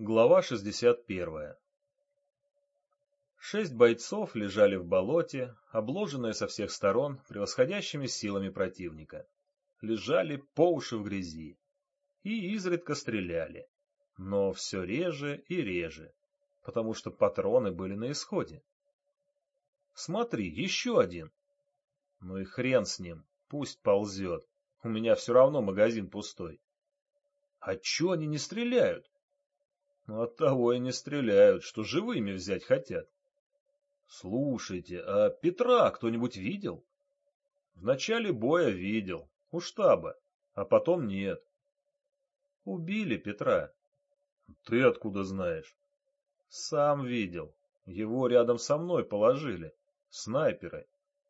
Глава 61. 6 бойцов лежали в болоте, обложенные со всех сторон превосходящими силами противника. Лежали по уши в грязи. И изредка стреляли. Но все реже и реже, потому что патроны были на исходе. Смотри, еще один. Ну и хрен с ним, пусть ползет. У меня все равно магазин пустой. А че они не стреляют? Ну, оттого и не стреляют, что живыми взять хотят. Слушайте, а Петра кто-нибудь видел? В начале боя видел, у штаба, а потом нет. Убили Петра. Ты откуда знаешь? Сам видел. Его рядом со мной положили. Снайперы.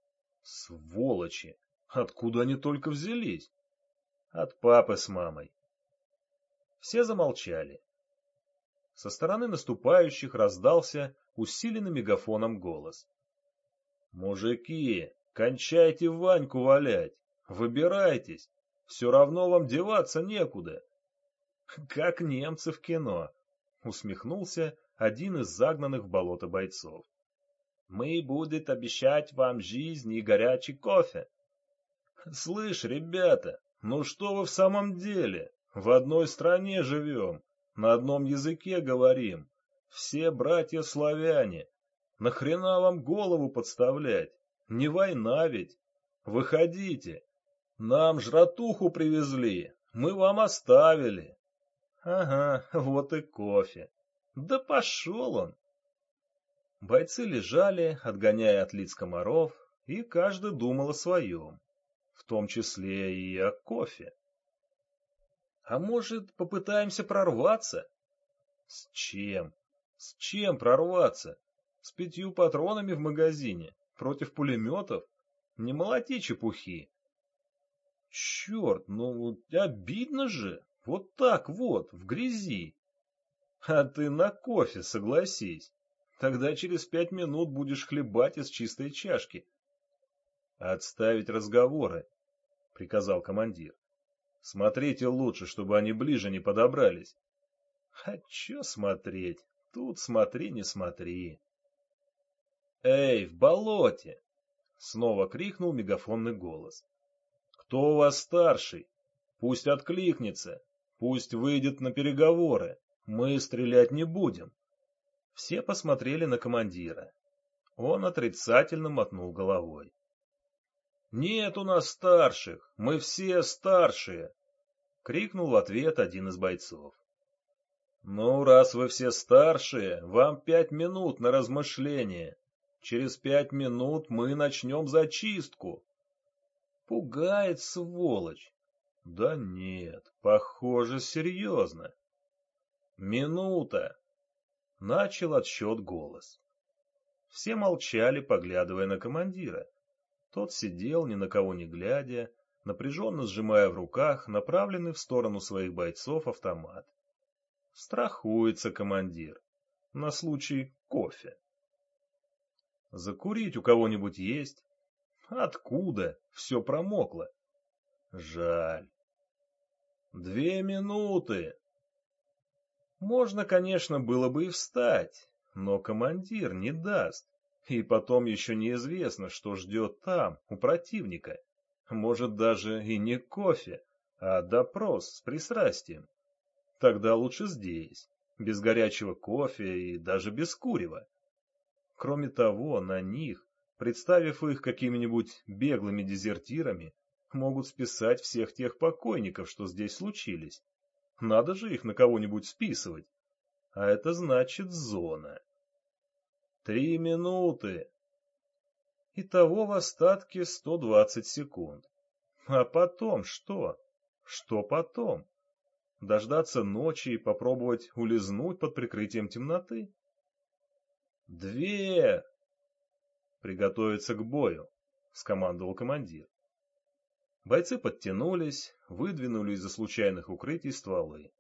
Сволочи! Откуда они только взялись? От папы с мамой. Все замолчали. Со стороны наступающих раздался усиленный мегафоном голос. «Мужики, кончайте Ваньку валять! Выбирайтесь! Все равно вам деваться некуда!» «Как немцы в кино!» — усмехнулся один из загнанных в болото бойцов. «Мы будет обещать вам жизнь и горячий кофе!» «Слышь, ребята, ну что вы в самом деле? В одной стране живем, на одном языке говорим, все братья-славяне. Нахрена вам голову подставлять? Не война ведь. Выходите. Нам жратуху привезли, мы вам оставили». Ага, вот и кофе. Да пошел он. Бойцы лежали, отгоняя от лиц комаров, и каждый думал о своем, в том числе и о кофе. А может, попытаемся прорваться? С чем? С чем прорваться? С 5 патронами в магазине? Против пулеметов? Не молоти чепухи. Черт, ну обидно же. Вот так вот, в грязи. А ты на кофе согласись. Тогда через 5 минут будешь хлебать из чистой чашки. Отставить разговоры, приказал командир. Смотрите лучше, чтобы они ближе не подобрались. А чё смотреть? Тут смотри, не смотри. Эй, в болоте! Снова крикнул мегафонный голос. Кто у вас старший? Пусть откликнется. Пусть выйдет на переговоры. Мы стрелять не будем. Все посмотрели на командира. Он отрицательно мотнул головой. «Нет у нас старших, мы все старшие!» — крикнул в ответ один из бойцов. «Ну, раз вы все старшие, вам 5 минут на размышление. Через 5 минут мы начнем зачистку». Пугает, сволочь. Да нет, похоже, серьезно. «Минута!» — начал отсчет голос. Все молчали, поглядывая на командира. Тот сидел, ни на кого не глядя, напряженно сжимая в руках направленный в сторону своих бойцов автомат. Страхуется командир. На случай кофе. Закурить у кого-нибудь есть? Откуда? Все промокло. Жаль. 2 минуты. Можно, конечно, было бы и встать, но командир не даст. И потом еще неизвестно, что ждет там, у противника. Может, даже и не кофе, а допрос с пристрастием. Тогда лучше здесь, без горячего кофе и даже без курева. Кроме того, на них, представив их какими-нибудь беглыми дезертирами, могут списать всех тех покойников, что здесь случились. Надо же их на кого-нибудь списывать. А это значит зона. 3 минуты. Итого в остатке 120 секунд. А потом что? Что потом? Дождаться ночи и попробовать улизнуть под прикрытием темноты? 2. Приготовиться к бою, скомандовал командир. Бойцы подтянулись, выдвинули из-за случайных укрытий стволы.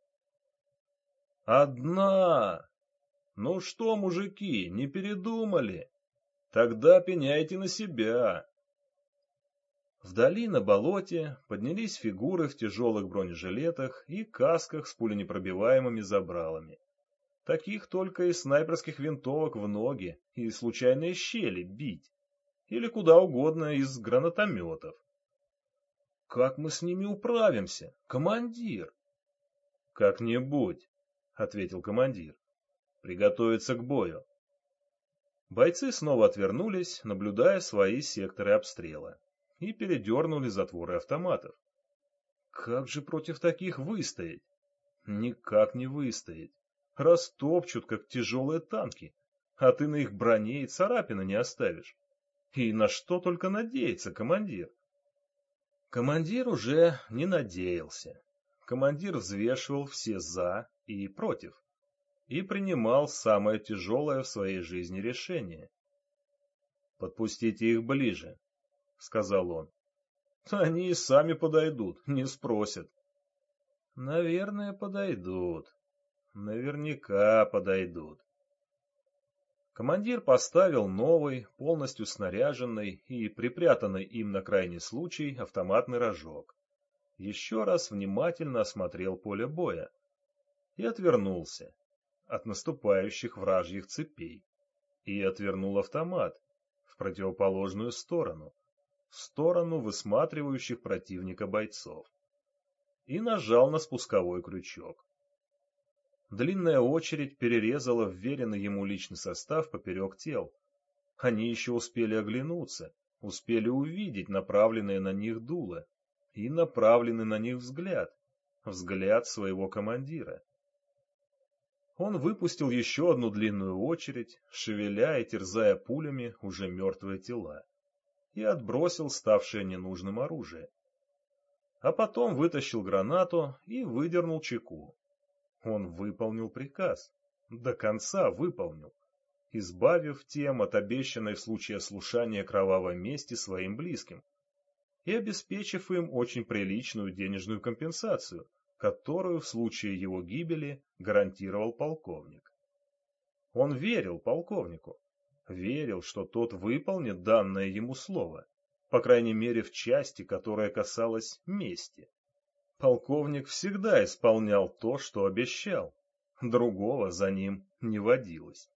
1. Ну что, мужики, не передумали? Тогда пеняйте на себя. Вдали на болоте поднялись фигуры в тяжелых бронежилетах и касках с пуленепробиваемыми забралами. Таких только из снайперских винтовок в ноги и случайные щели бить. Или куда угодно из гранатометов. Как мы с ними управимся, командир? Как-нибудь, ответил командир. Приготовиться к бою. Бойцы снова отвернулись, наблюдая свои секторы обстрела, и передернули затворы автоматов. Как же против таких выстоять? Никак не выстоять. Растопчут, как тяжелые танки, а ты на их броне и царапины не оставишь. И на что только надеется командир? Командир уже не надеялся. Командир взвешивал все «за» и «против» и принимал самое тяжелое в своей жизни решение. «Подпустите их ближе», — сказал он. «Они и сами подойдут, не спросят». «Наверное, подойдут. Наверняка подойдут». Командир поставил новый, полностью снаряженный и припрятанный им на крайний случай автоматный рожок. Еще раз внимательно осмотрел поле боя и отвернулся от наступающих вражьих цепей и отвернул автомат в противоположную сторону, в сторону высматривающих противника бойцов, и нажал на спусковой крючок. Длинная очередь перерезала вверенный ему личный состав поперек тел. Они еще успели оглянуться, успели увидеть направленные на них дуло и направленный на них взгляд, взгляд своего командира. Он выпустил еще одну длинную очередь, шевеля и терзая пулями уже мертвые тела, и отбросил ставшее ненужным оружие. А потом вытащил гранату и выдернул чеку. Он выполнил приказ, до конца выполнил, избавив тем от обещанной в случае ослушания кровавой мести своим близким и обеспечив им очень приличную денежную компенсацию, которую в случае его гибели гарантировал полковник. Он верил полковнику, верил, что тот выполнит данное ему слово, по крайней мере в части, которая касалась мести. Полковник всегда исполнял то, что обещал, другого за ним не водилось.